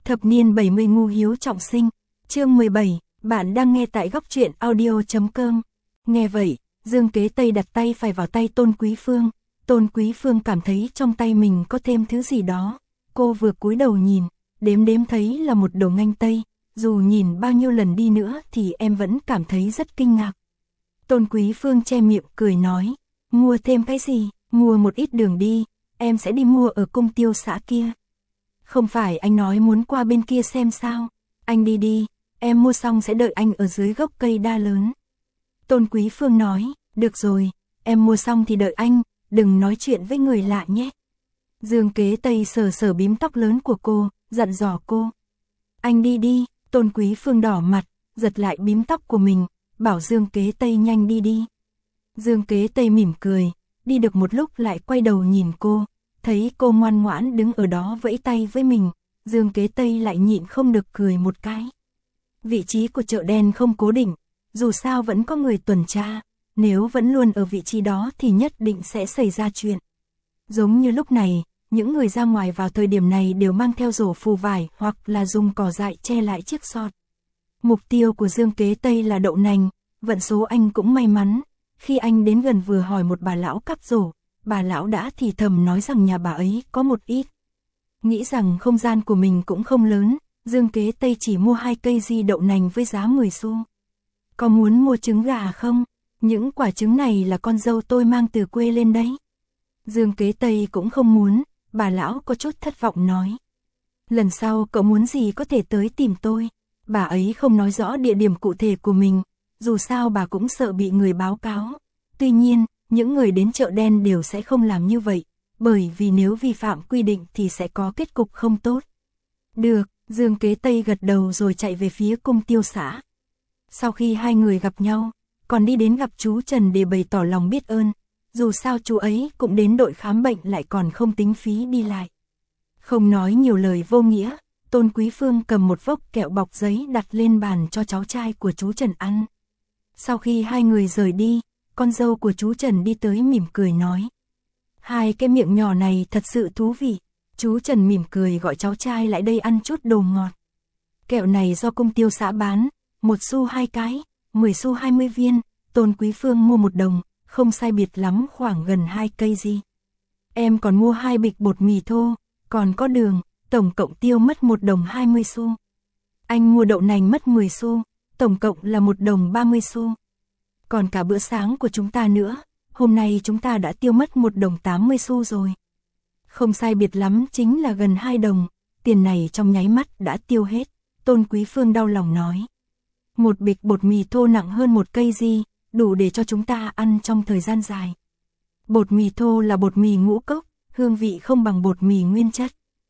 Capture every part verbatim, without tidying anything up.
Thập niên bảy mươi ngu hiếu trọng sinh, chương mười bảy, bạn đang nghe tại góc truyện audio.com. Nghe vậy, Dương Kế Tây đặt tay phải vào tay Tôn Quý Phương, Tôn Quý Phương cảm thấy trong tay mình có thêm thứ gì đó, cô vừa cúi đầu nhìn, đếm đếm thấy là một đồ nghanh tây, dù nhìn bao nhiêu lần đi nữa thì em vẫn cảm thấy rất kinh ngạc. Tôn Quý Phương che miệng cười nói, mua thêm cái gì, mua một ít đường đi, em sẽ đi mua ở cung tiêu xã kia. Không phải anh nói muốn qua bên kia xem sao, anh đi đi, em mua xong sẽ đợi anh ở dưới gốc cây đa lớn. Tôn Quý Phương nói, được rồi, em mua xong thì đợi anh, đừng nói chuyện với người lạ nhé. Dương Kế Tây sờ sờ bím tóc lớn của cô, dặn dò cô. Anh đi đi, Tôn Quý Phương đỏ mặt, giật lại bím tóc của mình, bảo Dương Kế Tây nhanh đi đi. Dương Kế Tây mỉm cười, đi được một lúc lại quay đầu nhìn cô, thấy cô ngoan ngoãn đứng ở đó vẫy tay với mình, Dương Kế Tây lại nhịn không được cười một cái. Vị trí của chợ đen không cố định, dù sao vẫn có người tuần tra, nếu vẫn luôn ở vị trí đó thì nhất định sẽ xảy ra chuyện. Giống như lúc này, những người ra ngoài vào thời điểm này đều mang theo rổ phù vải hoặc là dùng cỏ dại che lại chiếc sọt. Mục tiêu của Dương Kế Tây là đậu nành, vận số anh cũng may mắn, khi anh đến gần vừa hỏi một bà lão cắp rổ, bà lão đã thì thầm nói rằng nhà bà ấy có một ít. Nghĩ rằng không gian của mình cũng không lớn, Dương Kế Tây chỉ mua hai cây di đậu nành với giá mười xu. Có muốn mua trứng gà không? Những quả trứng này là con dâu tôi mang từ quê lên đấy. Dương Kế Tây cũng không muốn, bà lão có chút thất vọng nói. Lần sau cậu muốn gì có thể tới tìm tôi. Bà ấy không nói rõ địa điểm cụ thể của mình, dù sao bà cũng sợ bị người báo cáo. Tuy nhiên, những người đến chợ đen đều sẽ không làm như vậy, bởi vì nếu vi phạm quy định thì sẽ có kết cục không tốt. Được, Dương Kế Tây gật đầu rồi chạy về phía cung tiêu xã. Sau khi hai người gặp nhau, còn đi đến gặp chú Trần để bày tỏ lòng biết ơn, dù sao chú ấy cũng đến đội khám bệnh lại còn không tính phí đi lại. Không nói nhiều lời vô nghĩa, Tôn Quý Phương cầm một vốc kẹo bọc giấy đặt lên bàn cho cháu trai của chú Trần ăn. Sau khi hai người rời đi, con dâu của chú Trần đi tới mỉm cười nói. Hai cái miệng nhỏ này thật sự thú vị. Chú Trần mỉm cười gọi cháu trai lại đây ăn chút đồ ngọt. Kẹo này do cung tiêu xã bán, một xu hai cái, mười xu hai mươi viên, Tôn Quý Phương mua một đồng, không sai biệt lắm khoảng gần hai cây gì. Em còn mua hai bịch bột mì thô, còn có đường, tổng cộng tiêu mất một đồng hai mươi xu. Anh mua đậu nành mất mười xu, tổng cộng là một đồng ba mươi xu. Còn cả bữa sáng của chúng ta nữa, hôm nay chúng ta đã tiêu mất một đồng tám mươi xu rồi. Không sai biệt lắm chính là gần hai đồng, tiền này trong nháy mắt đã tiêu hết, Tôn Quý Phương đau lòng nói. Một bịch bột mì thô nặng hơn một cây gì, đủ để cho chúng ta ăn trong thời gian dài. Bột mì thô là bột mì ngũ cốc, hương vị không bằng bột mì nguyên chất.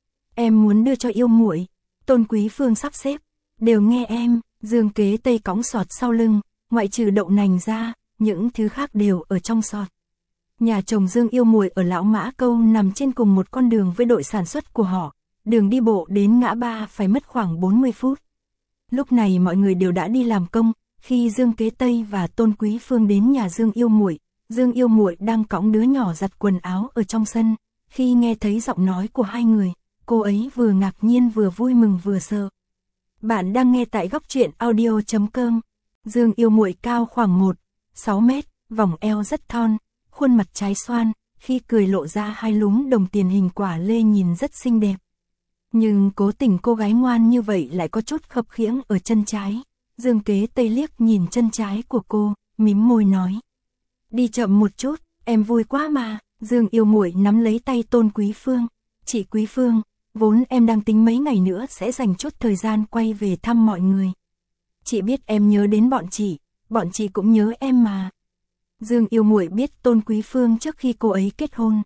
Em muốn đưa cho yêu muội, Tôn Quý Phương sắp xếp, đều nghe em. Dương Kế Tây cõng sọt sau lưng, ngoại trừ đậu nành ra, những thứ khác đều ở trong sọt. Nhà chồng Dương yêu muội ở Lão Mã Câu nằm trên cùng một con đường với đội sản xuất của họ, đường đi bộ đến ngã ba phải mất khoảng bốn mươi phút. Lúc này mọi người đều đã đi làm công, khi Dương Kế Tây và Tôn Quý Phương đến nhà Dương yêu muội, Dương yêu muội đang cõng đứa nhỏ giặt quần áo ở trong sân, khi nghe thấy giọng nói của hai người, cô ấy vừa ngạc nhiên vừa vui mừng vừa sợ. Bạn đang nghe tại góc truyện audio.com. Dương yêu muội cao khoảng một phẩy sáu mét, vòng eo rất thon, khuôn mặt trái xoan, khi cười lộ ra hai lúm đồng tiền hình quả lê nhìn rất xinh đẹp. Nhưng cố tình cô gái ngoan như vậy lại có chút khập khiễng ở chân trái. Dương Kế Tây liếc nhìn chân trái của cô, mím môi nói. Đi chậm một chút, em vui quá mà. Dương yêu muội nắm lấy tay Tôn Quý Phương. Chị Quý Phương, vốn em đang tính mấy ngày nữa sẽ dành chút thời gian quay về thăm mọi người. Chị biết em nhớ đến bọn chị, bọn chị cũng nhớ em mà. Dương yêu muội biết Tôn Quý Phương trước khi cô ấy kết hôn.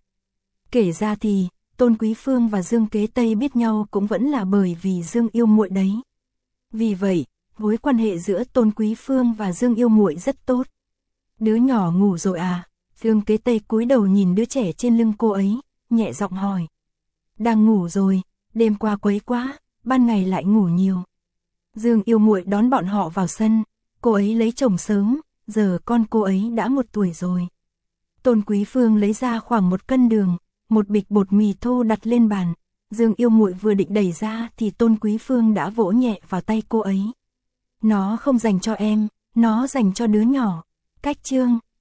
Kể ra thì, Tôn Quý Phương và Dương Kế Tây biết nhau cũng vẫn là bởi vì Dương yêu muội đấy. Vì vậy, mối quan hệ giữa Tôn Quý Phương và Dương yêu muội rất tốt. Đứa nhỏ ngủ rồi à? Dương Kế Tây cúi đầu nhìn đứa trẻ trên lưng cô ấy, nhẹ giọng hỏi. Đang ngủ rồi, đêm qua quấy quá, ban ngày lại ngủ nhiều. Dương yêu muội đón bọn họ vào sân, cô ấy lấy chồng sớm, giờ con cô ấy đã một tuổi rồi. Tôn Quý Phương lấy ra khoảng một cân đường, một bịch bột mì thô đặt lên bàn, Dương Yêu Muội vừa định đẩy ra thì Tôn Quý Phương đã vỗ nhẹ vào tay cô ấy. Nó không dành cho em, nó dành cho đứa nhỏ. Cách chương